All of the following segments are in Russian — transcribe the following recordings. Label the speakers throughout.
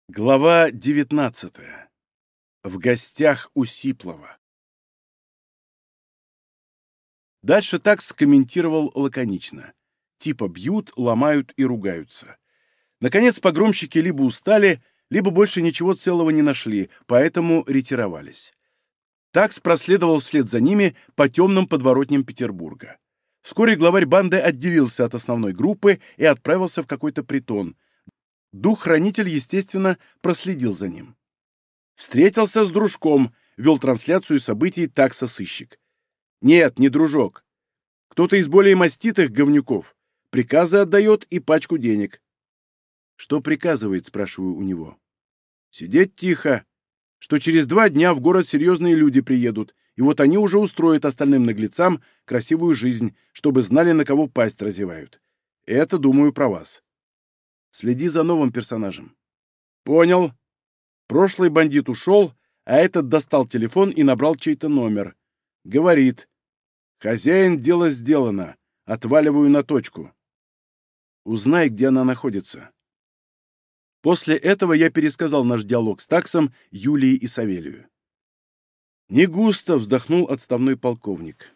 Speaker 1: Глава 19. В гостях у Сиплова. Дальше такс комментировал лаконично. Типа бьют, ломают и ругаются. Наконец погромщики либо устали, либо больше ничего целого не нашли, поэтому ретировались. Такс проследовал вслед за ними по темным подворотням Петербурга. Вскоре главарь банды отделился от основной группы и отправился в какой-то притон. Дух-хранитель, естественно, проследил за ним. Встретился с дружком, вел трансляцию событий такса-сыщик. Нет, не дружок. Кто-то из более маститых говнюков. Приказы отдает и пачку денег. Что приказывает, спрашиваю у него. Сидеть тихо. Что через 2 дня в город серьезные люди приедут, и вот они уже устроят остальным наглецам красивую жизнь, чтобы знали, на кого пасть разевают. Это, думаю, про вас. Следи за новым персонажем. Понял. Прошлый бандит ушел, а этот достал телефон и набрал чей-то номер. Говорит. Хозяин, дело сделано. Отваливаю на точку. Узнай, где она находится. После этого я пересказал наш диалог с таксом, Юлии и Савелию. Не густо, вздохнул отставной полковник.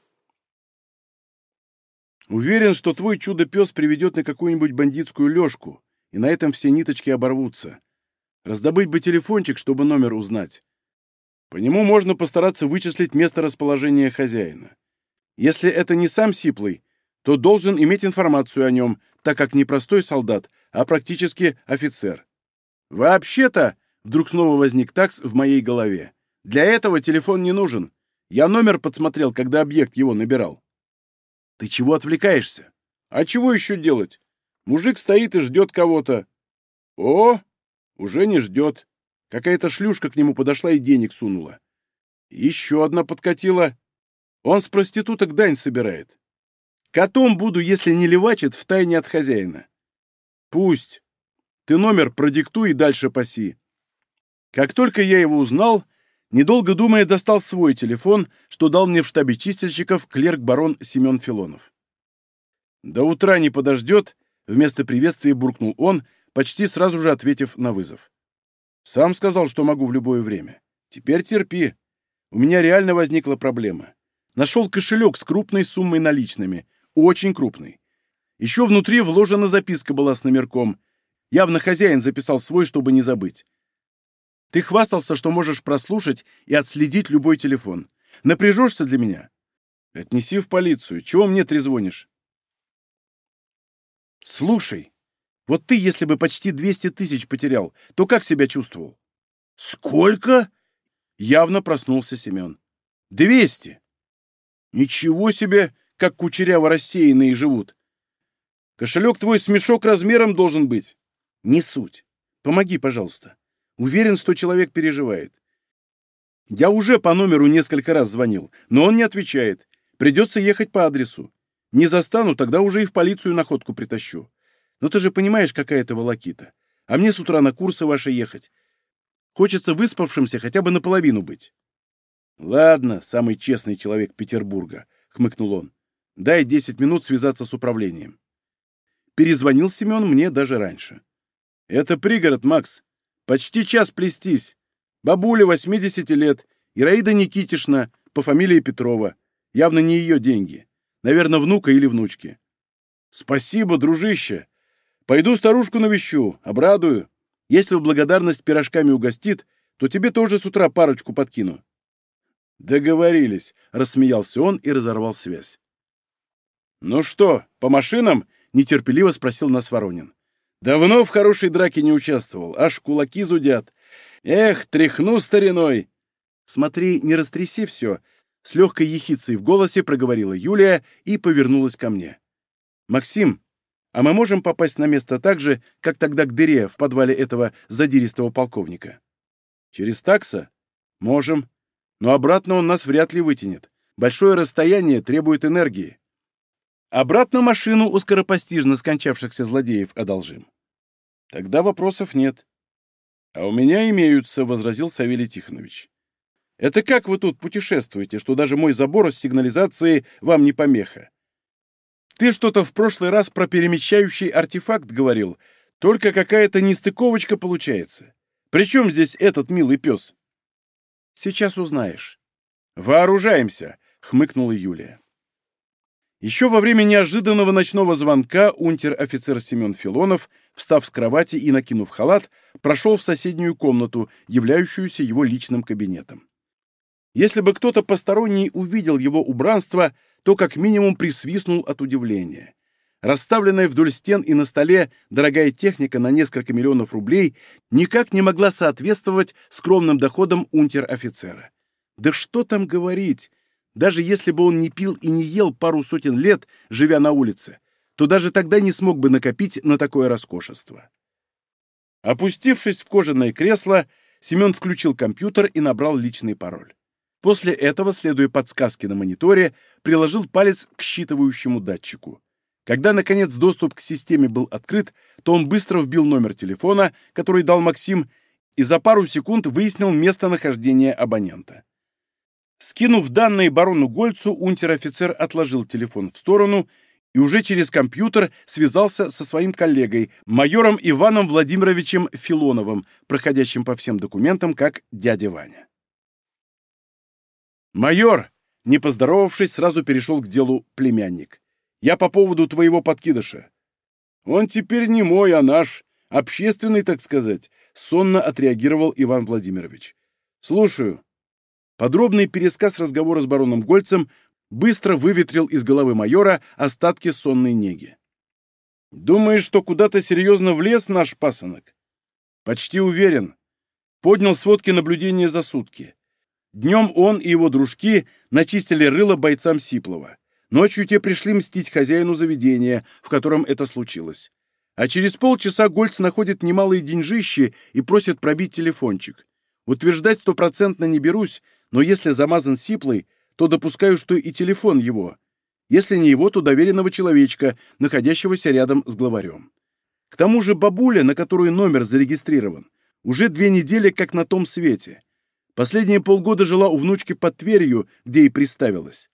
Speaker 1: Уверен, что твой чудо-пес приведет на какую-нибудь бандитскую лёжку, и на этом все ниточки оборвутся. Раздобыть бы телефончик, чтобы номер узнать. По нему можно постараться вычислить место расположения хозяина. Если это не сам Сиплый, то должен иметь информацию о нем, так как не простой солдат, а практически офицер. Вообще-то, вдруг снова возник такс в моей голове. Для этого телефон не нужен. Я номер подсмотрел, когда объект его набирал. Ты чего отвлекаешься? А чего еще делать? Мужик стоит и ждет кого-то. О, уже не ждет. Какая-то шлюшка к нему подошла и денег сунула. Еще одна подкатила. Он с проституток дань собирает. Котом буду, если не левачит, втайне от хозяина. Пусть. Ты номер продиктуй и дальше паси. Как только я его узнал, недолго думая, достал свой телефон, что дал мне в штабе чистильщиков клерк-барон Семен Филонов. До утра не подождет, вместо приветствия буркнул он, почти сразу же ответив на вызов. Сам сказал, что могу в любое время. Теперь терпи. У меня реально возникла проблема. Нашел кошелек с крупной суммой наличными. Очень крупный. Еще внутри вложена записка была с номерком. Явно хозяин записал свой, чтобы не забыть. Ты хвастался, что можешь прослушать и отследить любой телефон. Напряжешься для меня? Отнеси в полицию. Чего мне трезвонишь? Слушай, вот ты, если бы почти 200 тысяч потерял, то как себя чувствовал? Сколько? Явно проснулся Семен. 200. Ничего себе, как кучеряво рассеянные живут. Кошелек твой с мешок размером должен быть. Не суть. Помоги, пожалуйста. Уверен, 100 человек переживает. Я уже по номеру несколько раз звонил, но он не отвечает. Придется ехать по адресу. Не застану, тогда уже и в полицию находку притащу. Но ты же понимаешь, какая это волокита. А мне с утра на курсы ваши ехать. Хочется выспавшимся хотя бы наполовину быть. Ладно, самый честный человек Петербурга, хмыкнул он. Дай 10 минут связаться с управлением. Перезвонил Семен мне даже раньше. Это пригород, Макс. Почти час плестись. Бабуля 80 лет, Ираида Никитишна, по фамилии Петрова. Явно не ее деньги. Наверное, внука или внучки. Спасибо, дружище. Пойду старушку навещу, обрадую. Если в благодарность пирожками угостит, то тебе тоже с утра парочку подкину. Договорились, рассмеялся он и разорвал связь. Ну что, по машинам? Нетерпеливо спросил нас Воронин. Давно в хорошей драке не участвовал, аж кулаки зудят. Эх, тряхну стариной. Смотри, не растряси все. С легкой ехицей в голосе проговорила Юлия и повернулась ко мне. «Максим, а мы можем попасть на место так же, как тогда к дыре в подвале этого задиристого полковника?» «Через такса? Можем. Но обратно он нас вряд ли вытянет. Большое расстояние требует энергии. Обратно машину у скоропостижно скончавшихся злодеев одолжим». «Тогда вопросов нет». «А у меня имеются», — возразил Савелий Тихонович. «Это как вы тут путешествуете, что даже мой забор с сигнализацией вам не помеха? Ты что-то в прошлый раз про перемещающий артефакт говорил, только какая-то нестыковочка получается. При чем здесь этот милый пес? Сейчас узнаешь. Вооружаемся, хмыкнула Юлия. Еще во время неожиданного ночного звонка унтер-офицер Семен Филонов, встав с кровати и накинув халат, прошел в соседнюю комнату, являющуюся его личным кабинетом. Если бы кто-то посторонний увидел его убранство, то как минимум присвистнул от удивления. Расставленная вдоль стен и на столе дорогая техника на несколько миллионов рублей никак не могла соответствовать скромным доходам унтер-офицера. Да что там говорить! Даже если бы он не пил и не ел пару сотен лет, живя на улице, то даже тогда не смог бы накопить на такое роскошество. Опустившись в кожаное кресло, Семен включил компьютер и набрал личный пароль. После этого, следуя подсказке на мониторе, приложил палец к считывающему датчику. Когда, наконец, доступ к системе был открыт, то он быстро вбил номер телефона, который дал Максим, и за пару секунд выяснил местонахождение абонента. Скинув данные барону Гольцу, унтер-офицер отложил телефон в сторону и уже через компьютер связался со своим коллегой, майором Иваном Владимировичем Филоновым, проходящим по всем документам как дядя Ваня. «Майор!» — не поздоровавшись, сразу перешел к делу племянник. «Я по поводу твоего подкидыша». «Он теперь не мой, а наш, общественный, так сказать», — сонно отреагировал Иван Владимирович. «Слушаю». Подробный пересказ разговора с бароном Гольцем быстро выветрил из головы майора остатки сонной неги. «Думаешь, что куда-то серьезно влез наш пасынок?» «Почти уверен. Поднял сводки наблюдения за сутки. Днем он и его дружки начистили рыло бойцам Сиплова. Ночью те пришли мстить хозяину заведения, в котором это случилось. А через полчаса Гольц находит немалые деньжищи и просит пробить телефончик. Утверждать 100% не берусь, но если замазан Сиплой, то допускаю, что и телефон его. Если не его, то доверенного человечка, находящегося рядом с главарем. К тому же бабуля, на которую номер зарегистрирован, уже 2 недели как на том свете. Последние полгода жила у внучки под Тверью, где и приставилась.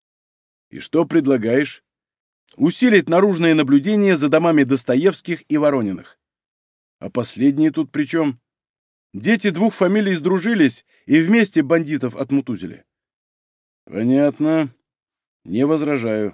Speaker 1: И что предлагаешь? Усилить наружное наблюдение за домами Достоевских и Ворониных. А последние тут при чем? Дети 2 фамилий сдружились и вместе бандитов отмутузили. Понятно. Не возражаю.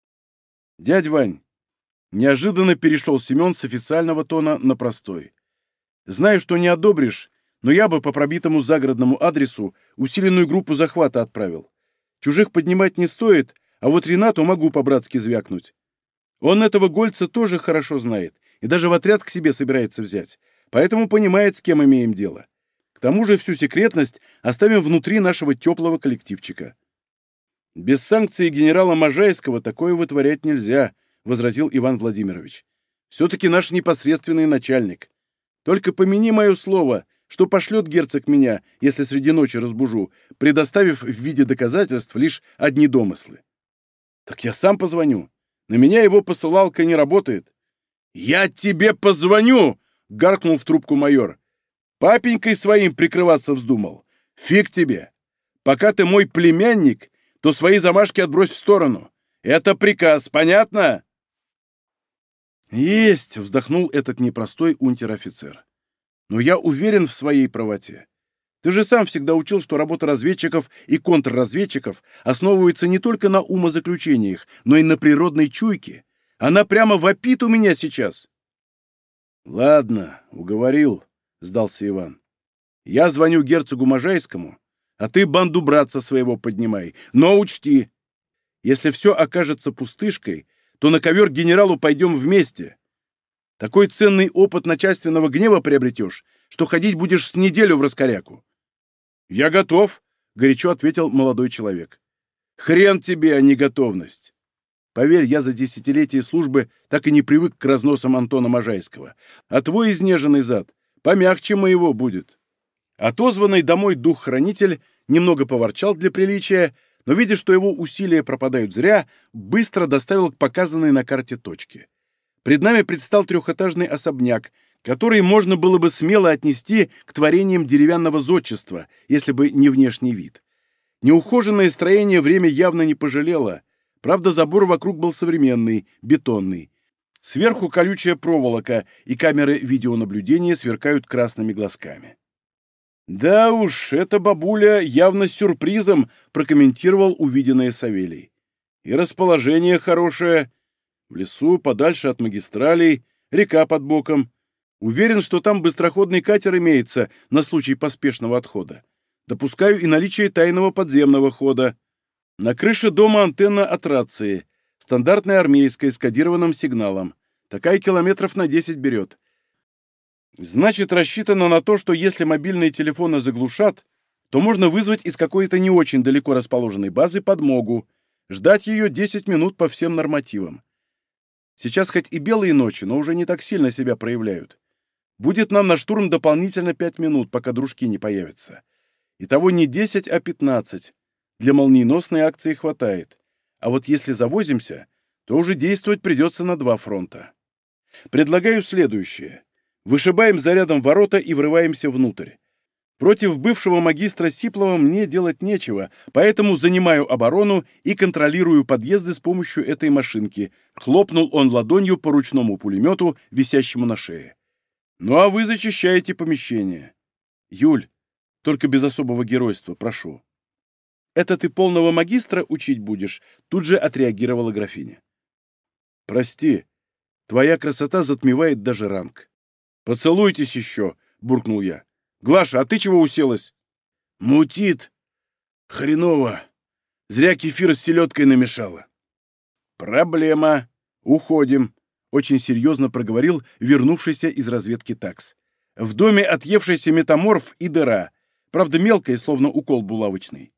Speaker 1: Дядь Вань, неожиданно перешел Семен с официального тона на простой. Знаю, что не одобришь, но я бы по пробитому загородному адресу усиленную группу захвата отправил. Чужих поднимать не стоит, а вот Ренату могу по-братски звякнуть. Он этого Гольца тоже хорошо знает и даже в отряд к себе собирается взять, поэтому понимает, с кем имеем дело. К тому же всю секретность оставим внутри нашего теплого коллективчика. «Без санкций генерала Можайского такое вытворять нельзя», — возразил Иван Владимирович. «Все-таки наш непосредственный начальник. Только помяни мое слово, что пошлет герцог меня, если среди ночи разбужу, предоставив в виде доказательств лишь одни домыслы». «Так я сам позвоню. На меня его посылалка не работает». «Я тебе позвоню!» — гаркнул в трубку майор. «Папенькой своим прикрываться вздумал. Фиг тебе! Пока ты мой племянник, то свои замашки отбрось в сторону. Это приказ, понятно?» «Есть!» — вздохнул этот непростой унтер-офицер. «Но я уверен в своей правоте. Ты же сам всегда учил, что работа разведчиков и контрразведчиков основывается не только на умозаключениях, но и на природной чуйке. Она прямо вопит у меня сейчас». «Ладно, уговорил», — сдался Иван. «Я звоню герцогу Можайскому, а ты банду братца своего поднимай. Но учти, если все окажется пустышкой, то на ковер к генералу пойдем вместе. Такой ценный опыт начальственного гнева приобретешь, что ходить будешь с неделю в раскоряку». «Я готов», — горячо ответил молодой человек. «Хрен тебе, а не готовность. Поверь, я за десятилетия службы так и не привык к разносам Антона Можайского, а твой изнеженный зад помягче моего будет». Отозванный домой дух-хранитель немного поворчал для приличия, но, видя, что его усилия пропадают зря, быстро доставил к показанной на карте точке. Пред нами предстал 3-этажный особняк, который можно было бы смело отнести к творениям деревянного зодчества, если бы не внешний вид. Неухоженное строение время явно не пожалело, правда, забор вокруг был современный, бетонный. Сверху колючая проволока, и камеры видеонаблюдения сверкают красными глазками. «Да уж, эта бабуля явно с сюрпризом», — прокомментировал увиденное Савелий. «И расположение хорошее. В лесу, подальше от магистралей, река под боком. Уверен, что там быстроходный катер имеется на случай поспешного отхода. Допускаю и наличие тайного подземного хода. На крыше дома антенна от рации. Стандартная армейская с кодированным сигналом. Такая километров на 10 берет. Значит, рассчитано на то, что если мобильные телефоны заглушат, то можно вызвать из какой-то не очень далеко расположенной базы подмогу, ждать ее 10 минут по всем нормативам. Сейчас хоть и белые ночи, но уже не так сильно себя проявляют. Будет нам на штурм дополнительно 5 минут, пока дружки не появятся. Итого не 10, а 15. Для молниеносной акции хватает. А вот если завозимся, то уже действовать придется на 2 фронта. Предлагаю следующее. Вышибаем зарядом ворота и врываемся внутрь. Против бывшего магистра Сиплова мне делать нечего, поэтому занимаю оборону и контролирую подъезды с помощью этой машинки. Хлопнул он ладонью по ручному пулемету, висящему на шее. Ну а вы зачищаете помещение. Юль, только без особого геройства, прошу. Это ты полного магистра учить будешь? Тут же отреагировала графиня. Прости, твоя красота затмевает даже ранг. «Поцелуйтесь еще!» — буркнул я. «Глаша, а ты чего уселась?» «Мутит. Хреново. Зря кефир с селедкой намешала». «Проблема. Уходим», — очень серьезно проговорил вернувшийся из разведки такс. «В доме отъевшийся метаморф и дыра. Правда, мелкая, словно укол булавочный».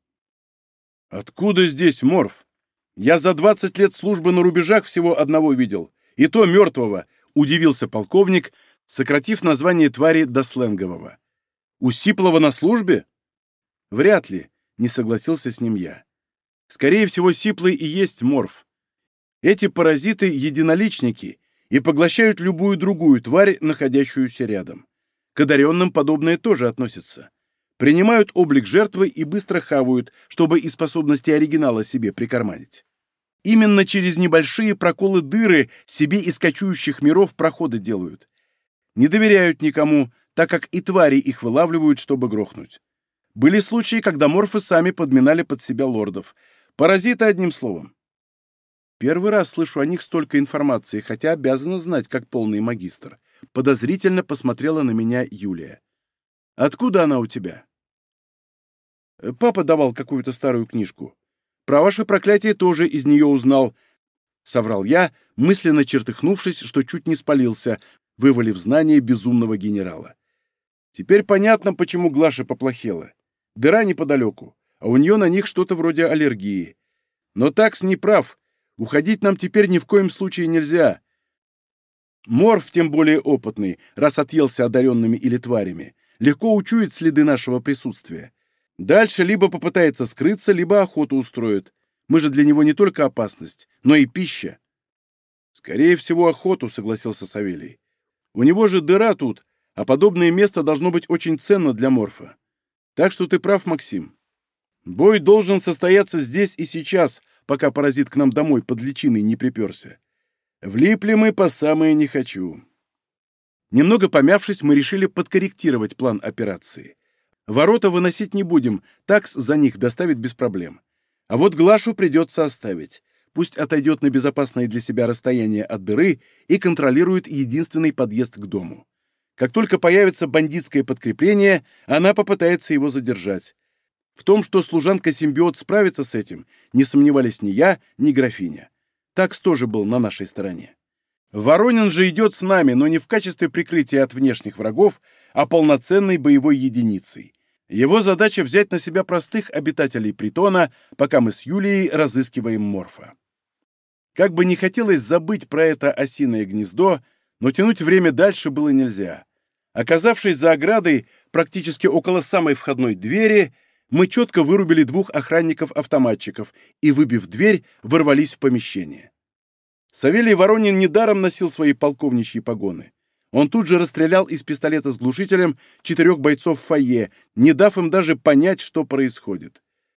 Speaker 1: «Откуда здесь морф? Я за 20 лет службы на рубежах всего одного видел. И то мертвого», — удивился полковник, сократив название твари до сленгового. «У Сиплова на службе?» «Вряд ли», — не согласился с ним я. «Скорее всего, Сиплый и есть морф. Эти паразиты — единоличники и поглощают любую другую тварь, находящуюся рядом. К одаренным подобное тоже относится. Принимают облик жертвы и быстро хавают, чтобы и способности оригинала себе прикарманить. Именно через небольшие проколы дыры себе из кочующих миров проходы делают. Не доверяют никому, так как и твари их вылавливают, чтобы грохнуть. Были случаи, когда морфы сами подминали под себя лордов. Паразиты, одним словом. Первый раз слышу о них столько информации, хотя обязана знать, как полный магистр. Подозрительно посмотрела на меня Юлия. «Откуда она у тебя?» «Папа давал какую-то старую книжку. Про ваше проклятие тоже из нее узнал», — соврал я, мысленно чертыхнувшись, что чуть не спалился, вывалив знания безумного генерала. Теперь понятно, почему Глаша поплохела. Дыра неподалеку, а у нее на них что-то вроде аллергии. Но такс не прав. Уходить нам теперь ни в коем случае нельзя. Морф, тем более опытный, раз отъелся одаренными или тварями, легко учует следы нашего присутствия. Дальше либо попытается скрыться, либо охоту устроит. Мы же для него не только опасность, но и пища. Скорее всего, охоту, согласился Савелий. У него же дыра тут, а подобное место должно быть очень ценно для морфа. Так что ты прав, Максим. Бой должен состояться здесь и сейчас, пока паразит к нам домой под личиной не приперся. Влипли мы по самое не хочу. Немного помявшись, мы решили подкорректировать план операции. Ворота выносить не будем, такс за них доставит без проблем. А вот Глашу придется оставить. Пусть отойдет на безопасное для себя расстояние от дыры и контролирует единственный подъезд к дому. Как только появится бандитское подкрепление, она попытается его задержать. В том, что служанка-симбиот справится с этим, не сомневались ни я, ни графиня. Такс тоже был на нашей стороне. Воронин же идет с нами, но не в качестве прикрытия от внешних врагов, а полноценной боевой единицей. Его задача взять на себя простых обитателей притона, пока мы с Юлией разыскиваем морфа. Как бы не хотелось забыть про это осиное гнездо, но тянуть время дальше было нельзя. Оказавшись за оградой, практически около самой входной двери, мы четко вырубили 2 охранников-автоматчиков и, выбив дверь, ворвались в помещение. Савелий Воронин недаром носил свои полковничьи погоны. Он тут же расстрелял из пистолета с глушителем 4 бойцов в фойе, не дав им даже понять, что происходит.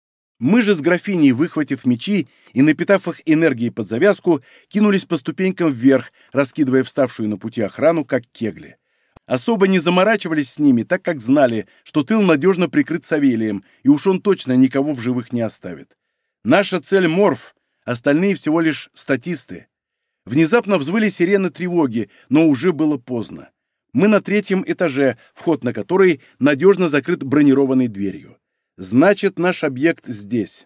Speaker 1: Мы же с графиней, выхватив мечи и напитав их энергией под завязку, кинулись по ступенькам вверх, раскидывая вставшую на пути охрану, как кегли. Особо не заморачивались с ними, так как знали, что тыл надежно прикрыт Савелием, и уж он точно никого в живых не оставит. Наша цель — Морф, остальные всего лишь статисты. Внезапно взвыли сирены тревоги, но уже было поздно. Мы на 3-м этаже, вход на который надежно закрыт бронированной дверью. Значит, наш объект здесь.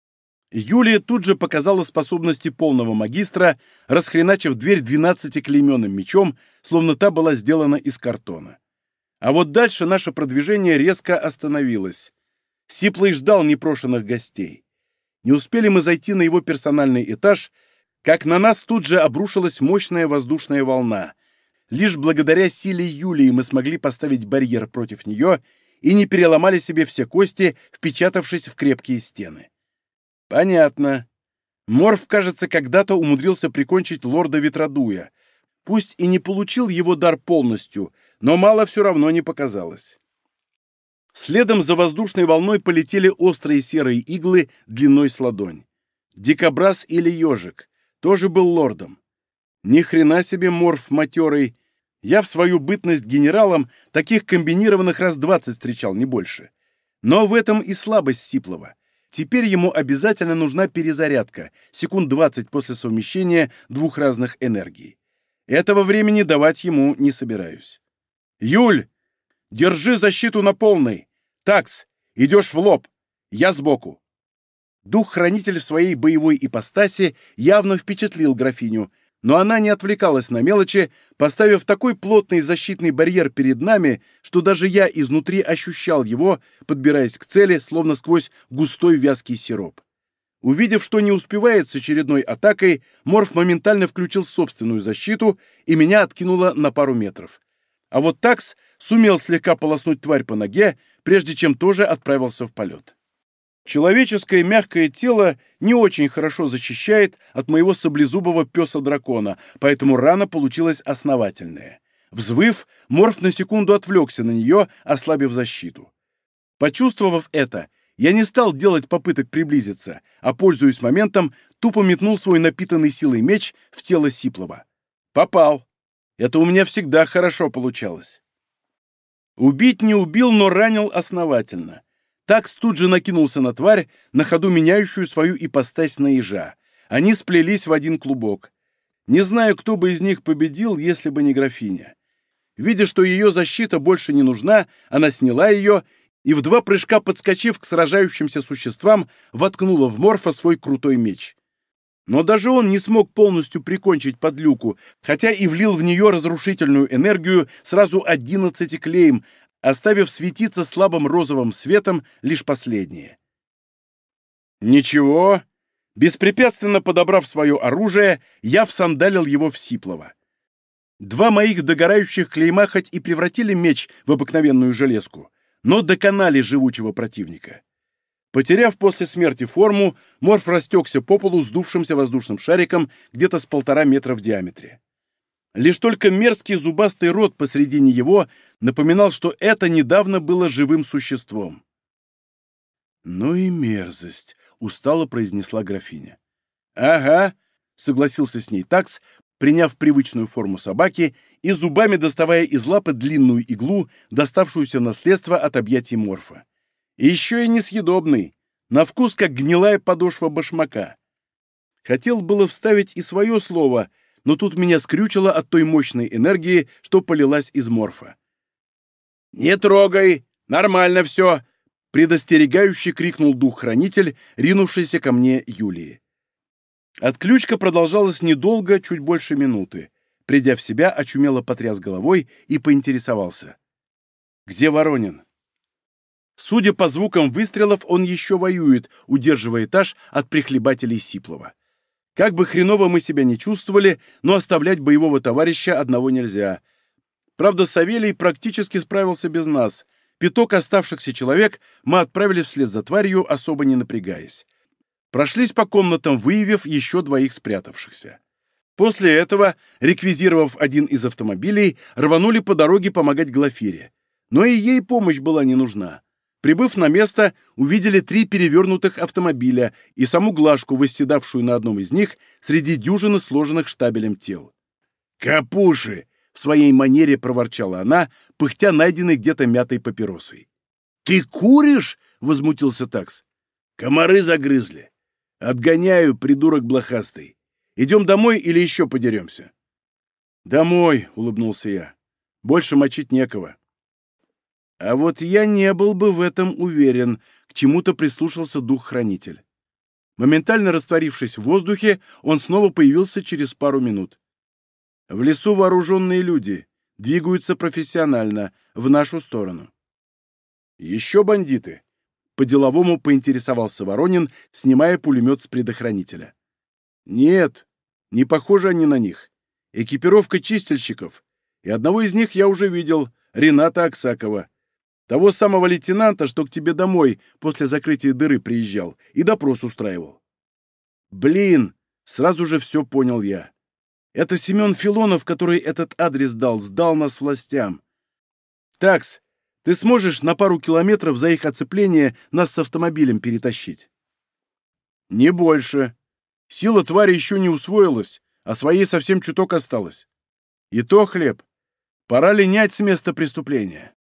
Speaker 1: Юлия тут же показала способности полного магистра, расхреначив дверь 12-клейменным мечом, словно та была сделана из картона. А вот дальше наше продвижение резко остановилось. Сиплый ждал непрошенных гостей. Не успели мы зайти на его персональный этаж, как на нас тут же обрушилась мощная воздушная волна. Лишь благодаря силе Юлии мы смогли поставить барьер против нее и не переломали себе все кости, впечатавшись в крепкие стены. Понятно. Морф, кажется, когда-то умудрился прикончить лорда Ветродуя. Пусть и не получил его дар полностью, но мало все равно не показалось. Следом за воздушной волной полетели острые серые иглы длиной с ладонь. Дикобраз или ежик тоже был лордом. Ни хрена себе морф матерый. Я в свою бытность генералом таких комбинированных раз 20 встречал, не больше. Но в этом и слабость Сиплова. Теперь ему обязательно нужна перезарядка, секунд 20 после совмещения двух разных энергий. Этого времени давать ему не собираюсь. «Юль, держи защиту на полной! Такс, идешь в лоб! Я сбоку!» Дух-хранитель в своей боевой ипостаси явно впечатлил графиню, но она не отвлекалась на мелочи, поставив такой плотный защитный барьер перед нами, что даже я изнутри ощущал его, подбираясь к цели, словно сквозь густой вязкий сироп. Увидев, что не успевает с очередной атакой, Морф моментально включил собственную защиту, и меня откинуло на пару метров. А вот Такс сумел слегка полоснуть тварь по ноге, прежде чем тоже отправился в полет. Человеческое мягкое тело не очень хорошо защищает от моего саблезубого пёса-дракона, поэтому рана получилась основательная. Взвыв, Морф на секунду отвлекся на нее, ослабив защиту. Почувствовав это, я не стал делать попыток приблизиться, а, пользуясь моментом, тупо метнул свой напитанный силой меч в тело Сиплова. Попал. Это у меня всегда хорошо получалось. Убить не убил, но ранил основательно. Такс тут же накинулся на тварь, на ходу меняющую свою ипостась на ежа. Они сплелись в один клубок. Не знаю, кто бы из них победил, если бы не графиня. Видя, что ее защита больше не нужна, она сняла ее и, в 2 прыжка подскочив к сражающимся существам, воткнула в Морфа свой крутой меч. Но даже он не смог полностью прикончить подлюку, хотя и влил в нее разрушительную энергию сразу 11 клейм, оставив светиться слабым розовым светом лишь последнее. Ничего. Беспрепятственно подобрав свое оружие, я всандалил его в Сиплова. 2 моих догорающих клейма хоть и превратили меч в обыкновенную железку, но доконали живучего противника. Потеряв после смерти форму, Морф растекся по полу сдувшимся воздушным шариком где-то с 1,5 метра в диаметре. Лишь только мерзкий зубастый рот посредине его напоминал, что это недавно было живым существом. «Ну и мерзость», — устало произнесла графиня. «Ага», — согласился с ней Такс, приняв привычную форму собаки и зубами доставая из лапы длинную иглу, доставшуюся в наследство от объятий Морфа. И еще и несъедобный, на вкус как гнилая подошва башмака. Хотел было вставить и свое слово, но тут меня скрючило от той мощной энергии, что полилась из Морфа. «Не трогай! Нормально все!» — предостерегающе крикнул дух-хранитель, ринувшийся ко мне Юлии. Отключка продолжалась недолго, чуть больше минуты. Придя в себя, очумело потряс головой и поинтересовался. «Где Воронин?» Судя по звукам выстрелов, он еще воюет, удерживая этаж от прихлебателей Сиплова. Как бы хреново мы себя не чувствовали, но оставлять боевого товарища одного нельзя. Правда, Савелий практически справился без нас. 5 оставшихся человек мы отправили вслед за тварью, особо не напрягаясь. Прошлись по комнатам, выявив еще 2 спрятавшихся. После этого, реквизировав один из автомобилей, рванули по дороге помогать Глафире. Но и ей помощь была не нужна. Прибыв на место, увидели 3 перевернутых автомобиля и саму Глашку, восседавшую на одном из них среди дюжины сложенных штабелем тел. «Капуши!» — в своей манере проворчала она, пыхтя найденной где-то мятой папиросой. «Ты куришь?» — возмутился такс. «Комары загрызли. Отгоняю, придурок блохастый. Идем домой или еще подеремся?» «Домой», — улыбнулся я. «Больше мочить некого». А вот я не был бы в этом уверен, к чему-то прислушался дух-хранитель. Моментально растворившись в воздухе, он снова появился через пару минут. В лесу вооруженные люди, двигаются профессионально, в нашу сторону. «Еще бандиты?» — по-деловому поинтересовался Воронин, снимая пулемет с предохранителя. «Нет, не похожи они на них. Экипировка чистильщиков. И одного из них я уже видел, Рената Аксакова. Того самого лейтенанта, что к тебе домой после закрытия дыры приезжал и допрос устраивал». «Блин!» — сразу же все понял я. «Это Семен Филонов, который этот адрес дал, сдал нас властям. Такс, ты сможешь на пару километров за их оцепление нас с автомобилем перетащить?» «Не больше. Сила твари еще не усвоилась, а своей совсем чуток осталось. И то хлеб. Пора линять с места преступления».